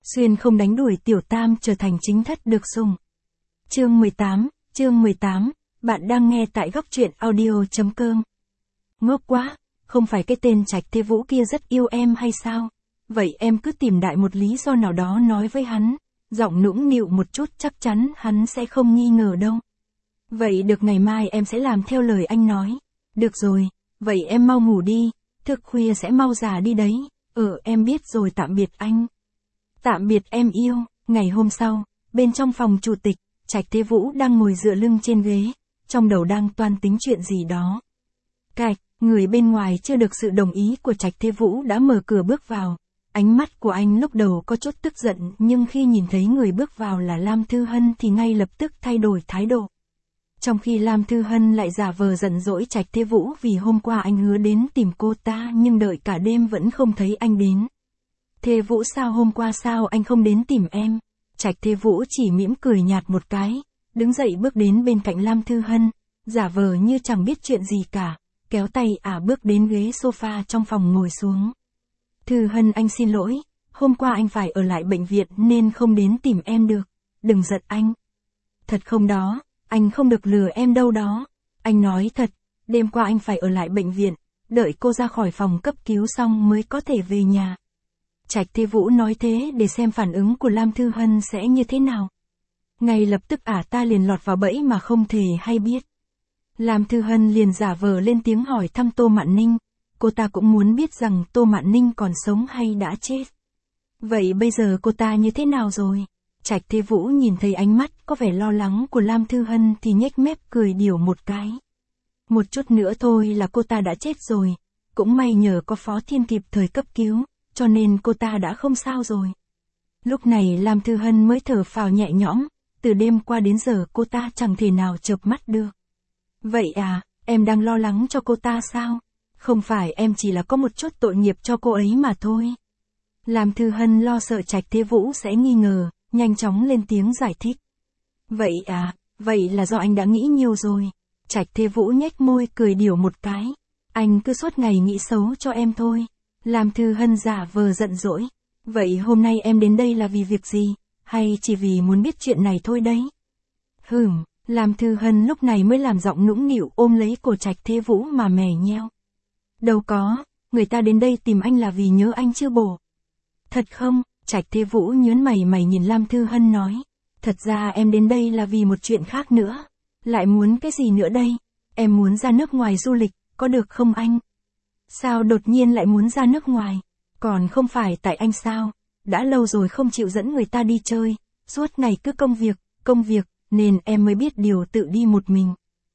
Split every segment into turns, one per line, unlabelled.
Xuyên không đánh đuổi tiểu tam trở thành chính thất được sủng. Chương 18, bạn đang nghe tại góc truyện audio.com. Ngốc quá, không phải cái tên Trạch Thế Vũ kia rất yêu em hay sao? Vậy em cứ tìm đại một lý do nào đó nói với hắn, giọng nũng nịu một chút chắc chắn hắn sẽ không nghi ngờ đâu. Vậy được, ngày mai em sẽ làm theo lời anh nói. Được rồi, vậy em mau ngủ đi, thức khuya sẽ mau già đi đấy. Em biết rồi, tạm biệt anh. Tạm biệt em yêu. Ngày hôm sau, bên trong phòng chủ tịch, Trạch Thế Vũ đang ngồi dựa lưng trên ghế, trong đầu đang toan tính chuyện gì đó. Cạch, người bên ngoài chưa được sự đồng ý của Trạch Thế Vũ đã mở cửa bước vào. Ánh mắt của anh lúc đầu có chút tức giận, nhưng khi nhìn thấy người bước vào là Lam Thư Hân thì ngay lập tức thay đổi thái độ. Trong khi Lam Thư Hân lại giả vờ giận dỗi Trạch Thế Vũ vì hôm qua anh hứa đến tìm cô ta nhưng đợi cả đêm vẫn không thấy anh đến. Thế Vũ, sao hôm qua sao anh không đến tìm em? Trạch Thế Vũ chỉ mỉm cười nhạt một cái, đứng dậy bước đến bên cạnh Lam Thư Hân, giả vờ như chẳng biết chuyện gì cả, kéo tay bước đến ghế sofa trong phòng ngồi xuống. Thư Hân, anh xin lỗi, hôm qua anh phải ở lại bệnh viện nên không đến tìm em được, đừng giận anh. Thật không đó, anh không được lừa em đâu đó, anh nói thật, đêm qua anh phải ở lại bệnh viện, đợi cô ra khỏi phòng cấp cứu xong mới có thể về nhà. Trạch Thế Vũ nói thế để xem phản ứng của Lam Thư Hân sẽ như thế nào. Ngay lập tức ta liền lọt vào bẫy mà không thể hay biết. Lam Thư Hân liền giả vờ lên tiếng hỏi thăm Tô Mạn Ninh, cô ta cũng muốn biết rằng Tô Mạn Ninh còn sống hay đã chết. Vậy bây giờ cô ta như thế nào rồi? Trạch Thế Vũ nhìn thấy ánh mắt có vẻ lo lắng của Lam Thư Hân thì nhếch mép cười điểu một cái. Một chút nữa thôi là cô ta đã chết rồi, cũng may nhờ có Phó Thiên kịp thời cấp cứu, cho nên cô ta đã không sao rồi. Lúc này Lam Thư Hân mới thở phào nhẹ nhõm, từ đêm qua đến giờ cô ta chẳng thể nào chợp mắt được. Vậy em đang lo lắng cho cô ta sao? Không phải, em chỉ là có một chút tội nghiệp cho cô ấy mà thôi. Lam Thư Hân lo sợ Trạch Thế Vũ sẽ nghi ngờ, nhanh chóng lên tiếng giải thích. Vậy vậy là do anh đã nghĩ nhiều rồi. Trạch Thế Vũ nhếch môi cười điểu một cái. Anh cứ suốt ngày nghĩ xấu cho em thôi. Lam Thư Hân giả vờ giận dỗi. Vậy hôm nay em đến đây là vì việc gì? Hay chỉ vì muốn biết chuyện này thôi đấy? Lam Thư Hân lúc này mới làm giọng nũng nịu ôm lấy cổ Trạch Thế Vũ mà mè nheo. Đâu có, người ta đến đây tìm anh là vì nhớ anh chưa bổ. Thật không? Trạch Thế Vũ nhớn mày nhìn Lam Thư Hân nói. Thật ra em đến đây là vì một chuyện khác nữa. Lại muốn cái gì nữa đây? Em muốn ra nước ngoài du lịch, có được không anh? Sao đột nhiên lại muốn ra nước ngoài? Còn không phải tại anh sao? Đã lâu rồi không chịu dẫn người ta đi chơi, suốt ngày cứ công việc, nên em mới biết điều tự đi một mình.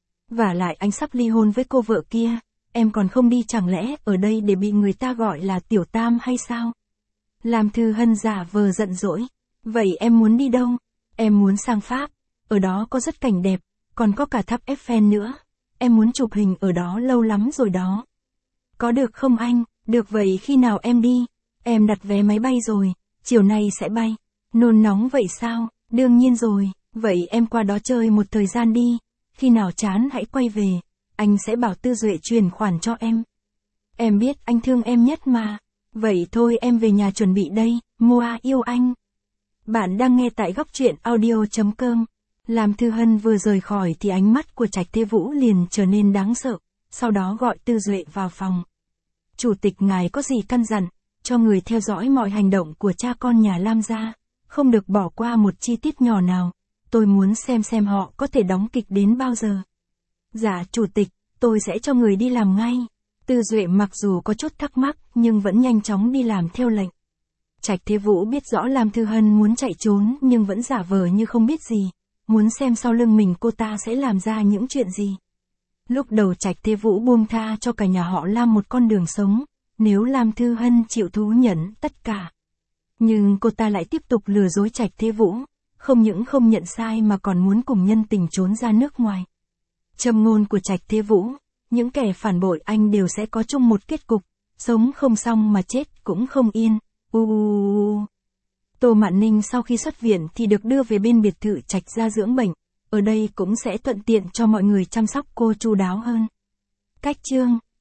Vả lại anh sắp ly hôn với cô vợ kia, em còn không đi chẳng lẽ ở đây để bị người ta gọi là tiểu tam hay sao? Lam Thư Hân giả vờ giận dỗi. Vậy em muốn đi đâu? Em muốn sang Pháp, ở đó có rất cảnh đẹp, còn có cả tháp Eiffel nữa. Em muốn chụp hình ở đó lâu lắm rồi đó. Có được không anh? Được, vậy khi nào em đi? Em đặt vé máy bay rồi, chiều nay sẽ bay. Nôn nóng vậy sao? Đương nhiên rồi, vậy em qua đó chơi một thời gian đi. Khi nào chán hãy quay về, anh sẽ bảo Tư Duệ chuyển khoản cho em. Em biết anh thương em nhất mà. Vậy thôi em về nhà chuẩn bị đây, Moa yêu anh. Bạn đang nghe tại góc truyện audio.com. Lam Thư Hân vừa rời khỏi thì ánh mắt của Trạch Thế Vũ liền trở nên đáng sợ, sau đó gọi Tư Duệ vào phòng. Chủ tịch ngài có gì căn dặn, cho người theo dõi mọi hành động của cha con nhà Lam gia, không được bỏ qua một chi tiết nhỏ nào, tôi muốn xem họ có thể đóng kịch đến bao giờ. Dạ chủ tịch, tôi sẽ cho người đi làm ngay. Tư Duệ mặc dù có chút thắc mắc nhưng vẫn nhanh chóng đi làm theo lệnh. Trạch Thế Vũ biết rõ Lam Thư Hân muốn chạy trốn nhưng vẫn giả vờ như không biết gì, muốn xem sau lưng mình cô ta sẽ làm ra những chuyện gì. Lúc đầu Trạch Thế Vũ buông tha cho cả nhà họ Lam một con đường sống, nếu Lam Thư Hân chịu thú nhận tất cả. Nhưng cô ta lại tiếp tục lừa dối Trạch Thế Vũ, không những không nhận sai mà còn muốn cùng nhân tình trốn ra nước ngoài. Châm ngôn của Trạch Thế Vũ, những kẻ phản bội anh đều sẽ có chung một kết cục, sống không xong mà chết cũng không yên. Tô Mạn Ninh sau khi xuất viện thì được đưa về bên biệt thự Trạch gia dưỡng bệnh, ở đây cũng sẽ thuận tiện cho mọi người chăm sóc cô chu đáo hơn. Cách chương